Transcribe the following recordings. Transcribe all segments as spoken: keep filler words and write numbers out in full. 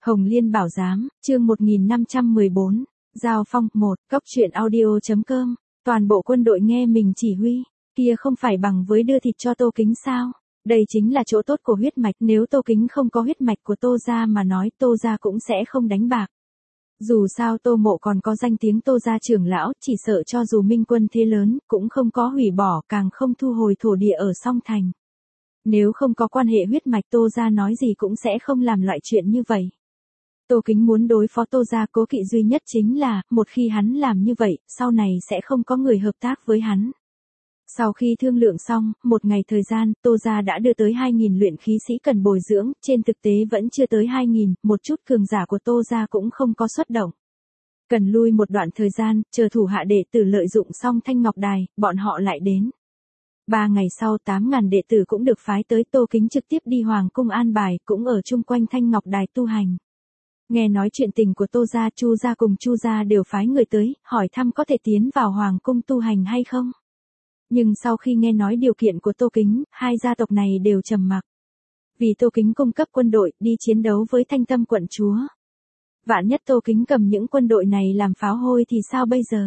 Hồng Liên Bảo Giám, chương một nghìn năm trăm mười bốn, Giao Phong, một, Cóc truyện audio.com, toàn bộ quân đội nghe mình chỉ huy, kia không phải bằng với đưa thịt cho Tô Kính sao? Đây chính là chỗ tốt của huyết mạch, nếu Tô Kính không có huyết mạch của Tô gia mà nói, Tô gia cũng sẽ không đánh bạc. Dù sao Tô Mộ còn có danh tiếng Tô gia trưởng lão, chỉ sợ cho dù minh quân thế lớn, cũng không có hủy bỏ, càng không thu hồi thổ địa ở Song Thành. Nếu không có quan hệ huyết mạch, Tô gia nói gì cũng sẽ không làm loại chuyện như vậy. Tô Kính muốn đối phó Tô gia, cố kỵ duy nhất chính là, một khi hắn làm như vậy, sau này sẽ không có người hợp tác với hắn. Sau khi thương lượng xong, một ngày thời gian, Tô gia đã đưa tới hai nghìn luyện khí sĩ cần bồi dưỡng, trên thực tế vẫn chưa tới hai nghìn, một chút cường giả của Tô gia cũng không có xuất động. Cần lui một đoạn thời gian, chờ thủ hạ đệ tử lợi dụng xong Thanh Ngọc Đài, bọn họ lại đến. Ba ngày sau tám ngàn đệ tử cũng được phái tới, Tô Kính trực tiếp đi Hoàng cung an bài, cũng ở chung quanh Thanh Ngọc Đài tu hành. Nghe nói chuyện tình của Tô gia, Chu gia cùng Chu gia đều phái người tới, hỏi thăm có thể tiến vào Hoàng cung tu hành hay không. Nhưng sau khi nghe nói điều kiện của Tô Kính, hai gia tộc này đều trầm mặc. Vì Tô Kính cung cấp quân đội, đi chiến đấu với Thanh Tâm quận chúa. Vạn nhất Tô Kính cầm những quân đội này làm pháo hôi thì sao bây giờ?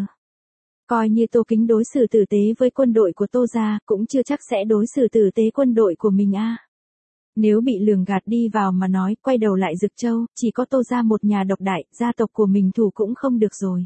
Coi như Tô Kính đối xử tử tế với quân đội của Tô gia, cũng chưa chắc sẽ đối xử tử tế quân đội của mình a. À. Nếu bị lường gạt đi vào mà nói, quay đầu lại Dực Châu, chỉ có Tô gia một nhà độc đại, gia tộc của mình thủ cũng không được rồi.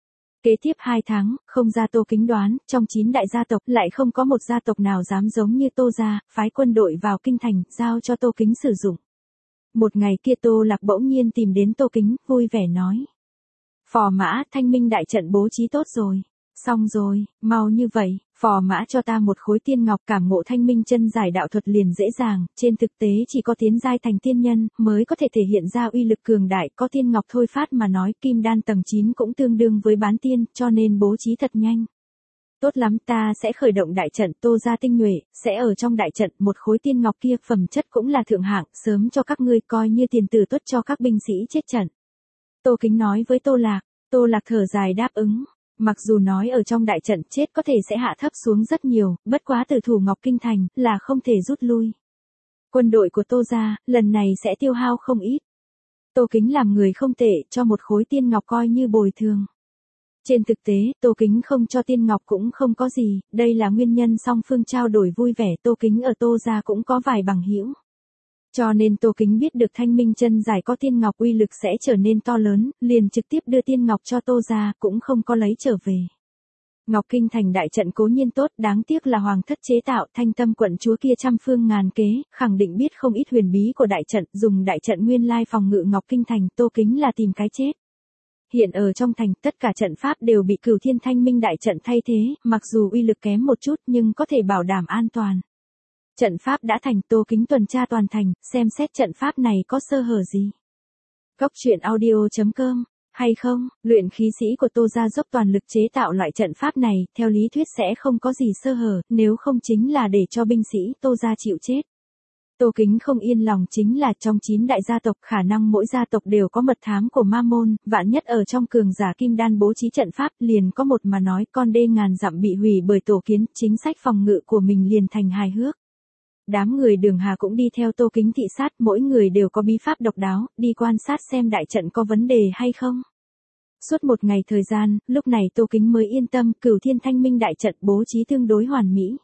Kế tiếp hai tháng, không ra Tô Kính đoán, trong chín đại gia tộc lại không có một gia tộc nào dám giống như Tô gia, phái quân đội vào kinh thành, giao cho Tô Kính sử dụng. Một ngày kia Tô Lạc bỗng nhiên tìm đến Tô Kính, vui vẻ nói. Phò mã, Thanh Minh đại trận bố trí tốt rồi. Xong rồi, mau như vậy, phò mã cho ta một khối tiên ngọc, cảm ngộ thanh minh chân giải đạo thuật liền dễ dàng, trên thực tế chỉ có tiến giai thành tiên nhân, mới có thể thể hiện ra uy lực cường đại, có tiên ngọc thôi phát mà nói, kim đan tầng chín cũng tương đương với bán tiên, cho nên bố trí thật nhanh. Tốt lắm, ta sẽ khởi động đại trận, Tô gia tinh nhuệ, sẽ ở trong đại trận, một khối tiên ngọc kia, phẩm chất cũng là thượng hạng, sớm cho các ngươi coi như tiền tử tuất cho các binh sĩ chết trận. Tô Kính nói với Tô Lạc, Tô Lạc thở dài đáp ứng. Mặc dù nói ở trong đại trận chết có thể sẽ hạ thấp xuống rất nhiều, bất quá từ thủ Ngọc Kinh Thành là không thể rút lui. Quân đội của Tô gia, lần này sẽ tiêu hao không ít. Tô Kính làm người không tệ, cho một khối tiên ngọc coi như bồi thường. Trên thực tế, Tô Kính không cho tiên ngọc cũng không có gì, đây là nguyên nhân song phương trao đổi vui vẻ, Tô Kính ở Tô gia cũng có vài bằng hữu. Cho nên Tô Kính biết được thanh minh chân giải có tiên ngọc uy lực sẽ trở nên to lớn, liền trực tiếp đưa tiên ngọc cho Tô gia, cũng không có lấy trở về. Ngọc Kinh Thành đại trận cố nhiên tốt, đáng tiếc là hoàng thất chế tạo, Thanh Tâm quận chúa kia trăm phương ngàn kế, khẳng định biết không ít huyền bí của đại trận, dùng đại trận nguyên lai phòng ngự Ngọc Kinh Thành, Tô Kính là tìm cái chết. Hiện ở trong thành, tất cả trận pháp đều bị Cửu Thiên Thanh Minh đại trận thay thế, mặc dù uy lực kém một chút nhưng có thể bảo đảm an toàn. Trận pháp đã thành, Tô Kính tuần tra toàn thành, xem xét trận pháp này có sơ hở gì. Cóc truyện audio.com, hay không, luyện khí sĩ của Tô gia dốc toàn lực chế tạo loại trận pháp này, theo lý thuyết sẽ không có gì sơ hở, nếu không chính là để cho binh sĩ Tô gia chịu chết. Tô Kính không yên lòng chính là trong chín đại gia tộc khả năng mỗi gia tộc đều có mật thám của ma môn, vạn nhất ở trong cường giả kim đan bố trí trận pháp liền có một mà nói con đê ngàn dặm bị hủy bởi tổ kiến, chính sách phòng ngự của mình liền thành hài hước. Đám người Đường Hà cũng đi theo Tô Kính thị sát, mỗi người đều có bí pháp độc đáo, đi quan sát xem đại trận có vấn đề hay không. Suốt một ngày thời gian, lúc này Tô Kính mới yên tâm, Cửu Thiên Thanh Minh đại trận bố trí tương đối hoàn mỹ.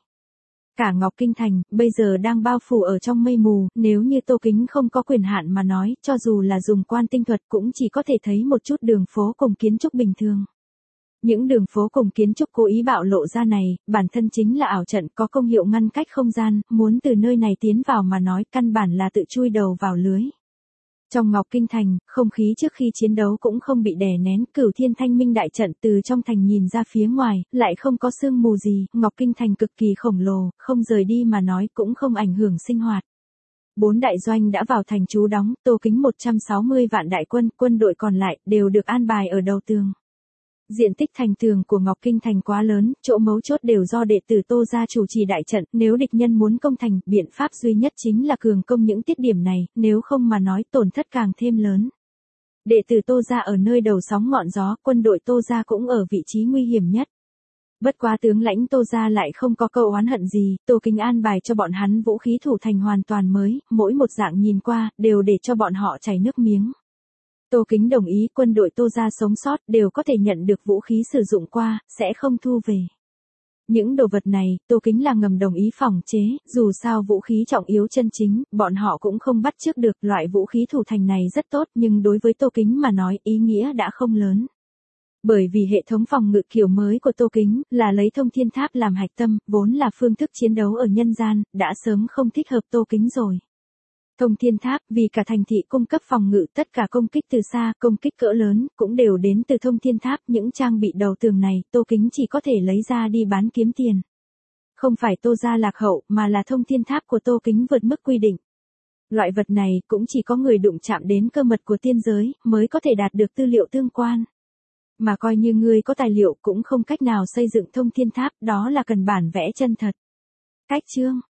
Cả Ngọc Kinh Thành, bây giờ đang bao phủ ở trong mây mù, nếu như Tô Kính không có quyền hạn mà nói, cho dù là dùng quan tinh thuật cũng chỉ có thể thấy một chút đường phố cùng kiến trúc bình thường. Những đường phố cùng kiến trúc cố ý bạo lộ ra này, bản thân chính là ảo trận có công hiệu ngăn cách không gian, muốn từ nơi này tiến vào mà nói căn bản là tự chui đầu vào lưới. Trong Ngọc Kinh Thành, không khí trước khi chiến đấu cũng không bị đè nén, Cửu Thiên Thanh Minh đại trận từ trong thành nhìn ra phía ngoài, lại không có sương mù gì, Ngọc Kinh Thành cực kỳ khổng lồ, không rời đi mà nói cũng không ảnh hưởng sinh hoạt. Bốn đại doanh đã vào thành trú đóng, Tô Kính một trăm sáu mươi vạn đại quân, quân đội còn lại đều được an bài ở đầu tường. Diện tích thành tường của Ngọc Kinh Thành quá lớn, chỗ mấu chốt đều do đệ tử Tô gia chủ trì đại trận, nếu địch nhân muốn công thành, biện pháp duy nhất chính là cường công những tiết điểm này, nếu không mà nói tổn thất càng thêm lớn. Đệ tử Tô gia ở nơi đầu sóng ngọn gió, quân đội Tô gia cũng ở vị trí nguy hiểm nhất. Bất quá tướng lãnh Tô gia lại không có câu oán hận gì, Tô Kính an bài cho bọn hắn vũ khí thủ thành hoàn toàn mới, mỗi một dạng nhìn qua, đều để cho bọn họ chảy nước miếng. Tô Kính đồng ý quân đội Tô gia sống sót đều có thể nhận được vũ khí sử dụng qua, sẽ không thu về. Những đồ vật này, Tô Kính là ngầm đồng ý phòng chế, dù sao vũ khí trọng yếu chân chính, bọn họ cũng không bắt chước được. Loại vũ khí thủ thành này rất tốt nhưng đối với Tô Kính mà nói ý nghĩa đã không lớn. Bởi vì hệ thống phòng ngự kiểu mới của Tô Kính là lấy thông thiên tháp làm hạch tâm, vốn là phương thức chiến đấu ở nhân gian, đã sớm không thích hợp Tô Kính rồi. Thông thiên tháp vì cả thành thị cung cấp phòng ngự, tất cả công kích từ xa, công kích cỡ lớn, cũng đều đến từ thông thiên tháp. Những trang bị đầu tường này, Tô Kính chỉ có thể lấy ra đi bán kiếm tiền. Không phải Tô gia lạc hậu, mà là thông thiên tháp của Tô Kính vượt mức quy định. Loại vật này cũng chỉ có người đụng chạm đến cơ mật của tiên giới, mới có thể đạt được tư liệu tương quan. Mà coi như ngươi có tài liệu cũng không cách nào xây dựng thông thiên tháp, đó là cần bản vẽ chân thật. Cách chương